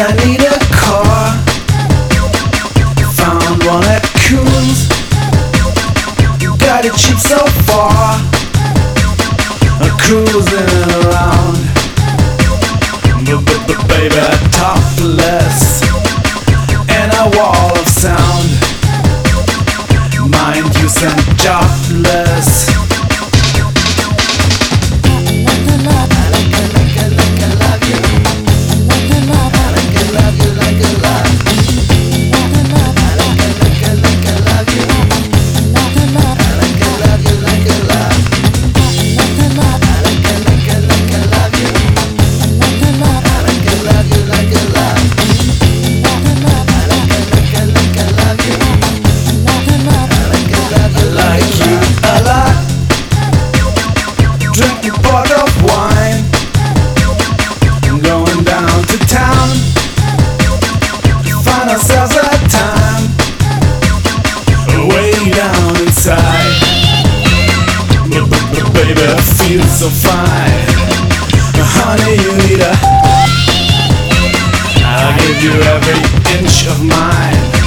I need a car. Found one at Coons. You got it cheap so far. Cruising around, baby, topless in a wall of sound. Mind use and jobless. Drink a bottle of wine. I'm going down to town to find ourselves a time way down inside. Baby, I feel so fine. Honey, you need I'll give you every inch of mine.